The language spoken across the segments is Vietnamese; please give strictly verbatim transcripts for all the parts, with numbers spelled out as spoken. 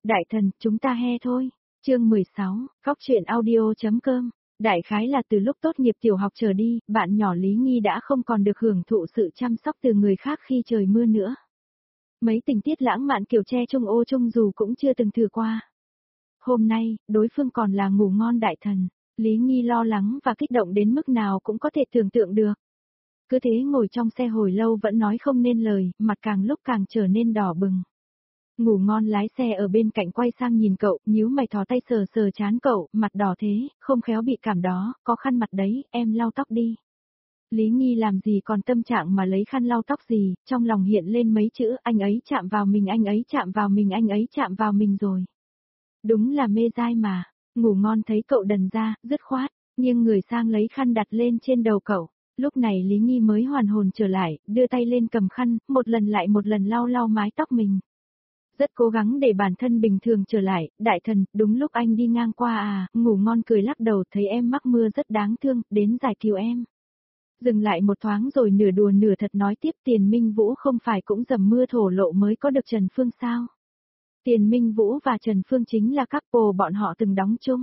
Đại thần, chúng ta he thôi. Chương mười sáu, Cóc truyện audio.com. Đại khái là từ lúc tốt nghiệp tiểu học trở đi, bạn nhỏ Lý Nghi đã không còn được hưởng thụ sự chăm sóc từ người khác khi trời mưa nữa. Mấy tình tiết lãng mạn kiểu che chung ô chung dù cũng chưa từng thử qua. Hôm nay, đối phương còn là ngủ ngon đại thần, Lý Nghi lo lắng và kích động đến mức nào cũng có thể tưởng tượng được. Cứ thế ngồi trong xe hồi lâu vẫn nói không nên lời, mặt càng lúc càng trở nên đỏ bừng. Ngủ ngon lái xe ở bên cạnh quay sang nhìn cậu, nhíu mày thò tay sờ sờ trán cậu, mặt đỏ thế, không khéo bị cảm đó, có khăn mặt đấy, em lau tóc đi. Lý Nghi làm gì còn tâm trạng mà lấy khăn lau tóc gì, trong lòng hiện lên mấy chữ, anh ấy chạm vào mình, anh ấy chạm vào mình, anh ấy chạm vào mình rồi. Đúng là mê dai mà, ngủ ngon thấy cậu đần ra, dứt khoát, nghiêng người sang lấy khăn đặt lên trên đầu cậu. Lúc này Lý Nghi mới hoàn hồn trở lại, đưa tay lên cầm khăn, một lần lại một lần lau lau mái tóc mình. Rất cố gắng để bản thân bình thường trở lại, đại thần, đúng lúc anh đi ngang qua à, ngủ ngon cười lắc đầu thấy em mắc mưa rất đáng thương, đến giải cứu em. Dừng lại một thoáng rồi nửa đùa nửa thật nói tiếp Tiền Minh Vũ không phải cũng dầm mưa thổ lộ mới có được Trần Phương sao? Tiền Minh Vũ và Trần Phương chính là couple bọn họ từng đóng chung.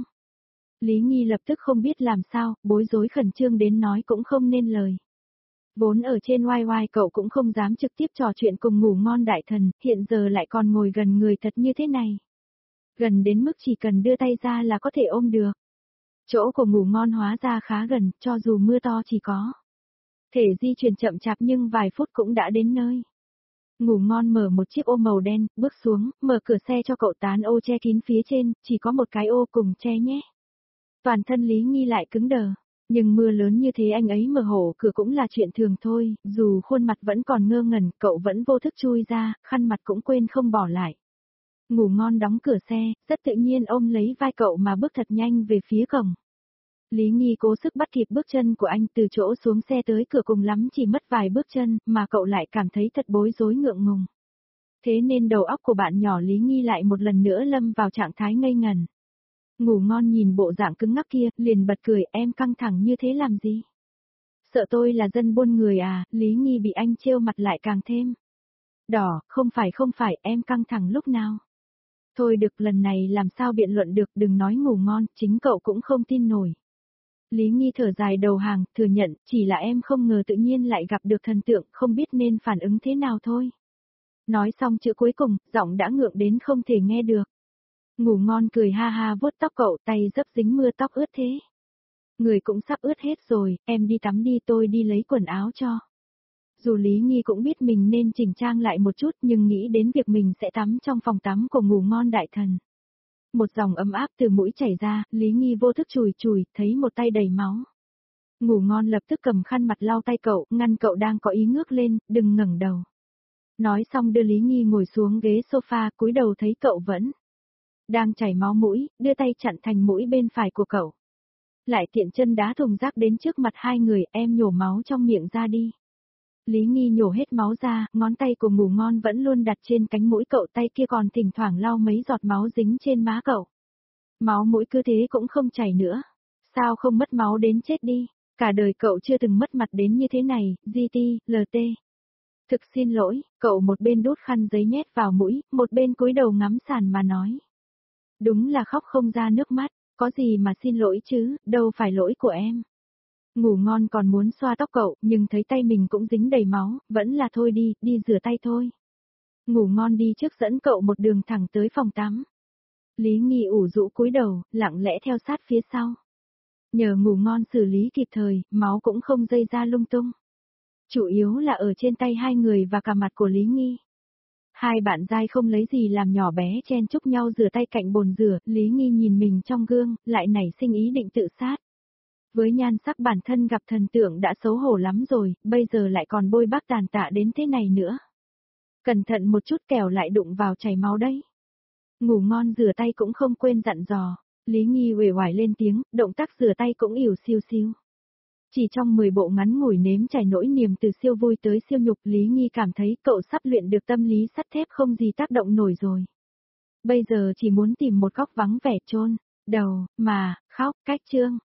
Lý Nghi lập tức không biết làm sao, bối rối khẩn trương đến nói cũng không nên lời. Vốn ở trên oai oai cậu cũng không dám trực tiếp trò chuyện cùng ngủ ngon đại thần, hiện giờ lại còn ngồi gần người thật như thế này. Gần đến mức chỉ cần đưa tay ra là có thể ôm được. Chỗ của ngủ ngon hóa ra khá gần, cho dù mưa to chỉ có thể di chuyển chậm chạp nhưng vài phút cũng đã đến nơi. Ngủ ngon mở một chiếc ô màu đen, bước xuống, mở cửa xe cho cậu tán ô che kín phía trên, chỉ có một cái ô cùng che nhé. Toàn thân Lý Nghi lại cứng đờ. Nhưng mưa lớn như thế anh ấy mở hổ cửa cũng là chuyện thường thôi, dù khuôn mặt vẫn còn ngơ ngẩn, cậu vẫn vô thức chui ra, khăn mặt cũng quên không bỏ lại. Ngủ ngon đóng cửa xe, rất tự nhiên ôm lấy vai cậu mà bước thật nhanh về phía cổng. Lý Nghi cố sức bắt kịp bước chân của anh từ chỗ xuống xe tới cửa cùng lắm chỉ mất vài bước chân, mà cậu lại cảm thấy thật bối rối ngượng ngùng. Thế nên đầu óc của bạn nhỏ Lý Nghi lại một lần nữa lâm vào trạng thái ngây ngẩn. Ngủ ngon nhìn bộ dạng cứng ngắc kia, liền bật cười, em căng thẳng như thế làm gì? Sợ tôi là dân buôn người à, Lý Nghi bị anh trêu mặt lại càng thêm. Đỏ, không phải không phải, em căng thẳng lúc nào? Thôi được, lần này làm sao biện luận được, đừng nói ngủ ngon, chính cậu cũng không tin nổi. Lý Nghi thở dài đầu hàng, thừa nhận, chỉ là em không ngờ tự nhiên lại gặp được thần tượng, không biết nên phản ứng thế nào thôi. Nói xong chữ cuối cùng, giọng đã ngượng đến không thể nghe được. Ngủ ngon cười ha ha vuốt tóc cậu, tay dấp dính mưa tóc ướt thế. Người cũng sắp ướt hết rồi, em đi tắm đi, tôi đi lấy quần áo cho. Dù Lý Nghi cũng biết mình nên chỉnh trang lại một chút nhưng nghĩ đến việc mình sẽ tắm trong phòng tắm của ngủ ngon đại thần. Một dòng ấm áp từ mũi chảy ra, Lý Nghi vô thức chùi chùi, thấy một tay đầy máu. Ngủ ngon lập tức cầm khăn mặt lau tay cậu, ngăn cậu đang có ý ngước lên, đừng ngẩng đầu. Nói xong đưa Lý Nghi ngồi xuống ghế sofa, cúi đầu thấy cậu vẫn đang chảy máu mũi, đưa tay chặn thành mũi bên phải của cậu. Lại tiện chân đá thùng rác đến trước mặt hai người, em nhổ máu trong miệng ra đi. Lý Nghi nhổ hết máu ra, ngón tay của ngủ ngon vẫn luôn đặt trên cánh mũi cậu, tay kia còn thỉnh thoảng lau mấy giọt máu dính trên má cậu. Máu mũi cứ thế cũng không chảy nữa. Sao không mất máu đến chết đi, cả đời cậu chưa từng mất mặt đến như thế này, giê tê, lờ tê. Thực xin lỗi, cậu một bên đút khăn giấy nhét vào mũi, một bên cúi đầu ngắm sàn mà nói. Đúng là khóc không ra nước mắt, có gì mà xin lỗi chứ, đâu phải lỗi của em. Ngủ ngon còn muốn xoa tóc cậu, nhưng thấy tay mình cũng dính đầy máu, vẫn là thôi đi, đi rửa tay thôi. Ngủ ngon đi trước dẫn cậu một đường thẳng tới phòng tắm. Lý Nghi ủ rũ cúi đầu, lặng lẽ theo sát phía sau. Nhờ ngủ ngon xử lý kịp thời, máu cũng không dây ra lung tung. Chủ yếu là ở trên tay hai người và cả mặt của Lý Nghi. Hai bạn giai không lấy gì làm nhỏ bé chen chúc nhau rửa tay cạnh bồn rửa, Lý Nghi nhìn mình trong gương, lại nảy sinh ý định tự sát. Với nhan sắc bản thân gặp thần tượng đã xấu hổ lắm rồi, bây giờ lại còn bôi bác tàn tạ đến thế này nữa. Cẩn thận một chút kẻo lại đụng vào chảy máu đấy. Ngủ ngon rửa tay cũng không quên dặn dò, Lý Nghi uể oải lên tiếng, động tác rửa tay cũng ỉu xiu xiu. Chỉ trong mười bộ ngắn ngủi nếm trải nỗi niềm từ siêu vui tới siêu nhục, Lý Nghi cảm thấy cậu sắp luyện được tâm lý sắt thép không gì tác động nổi rồi. Bây giờ chỉ muốn tìm một góc vắng vẻ chôn đầu, mà, khóc, cách chương.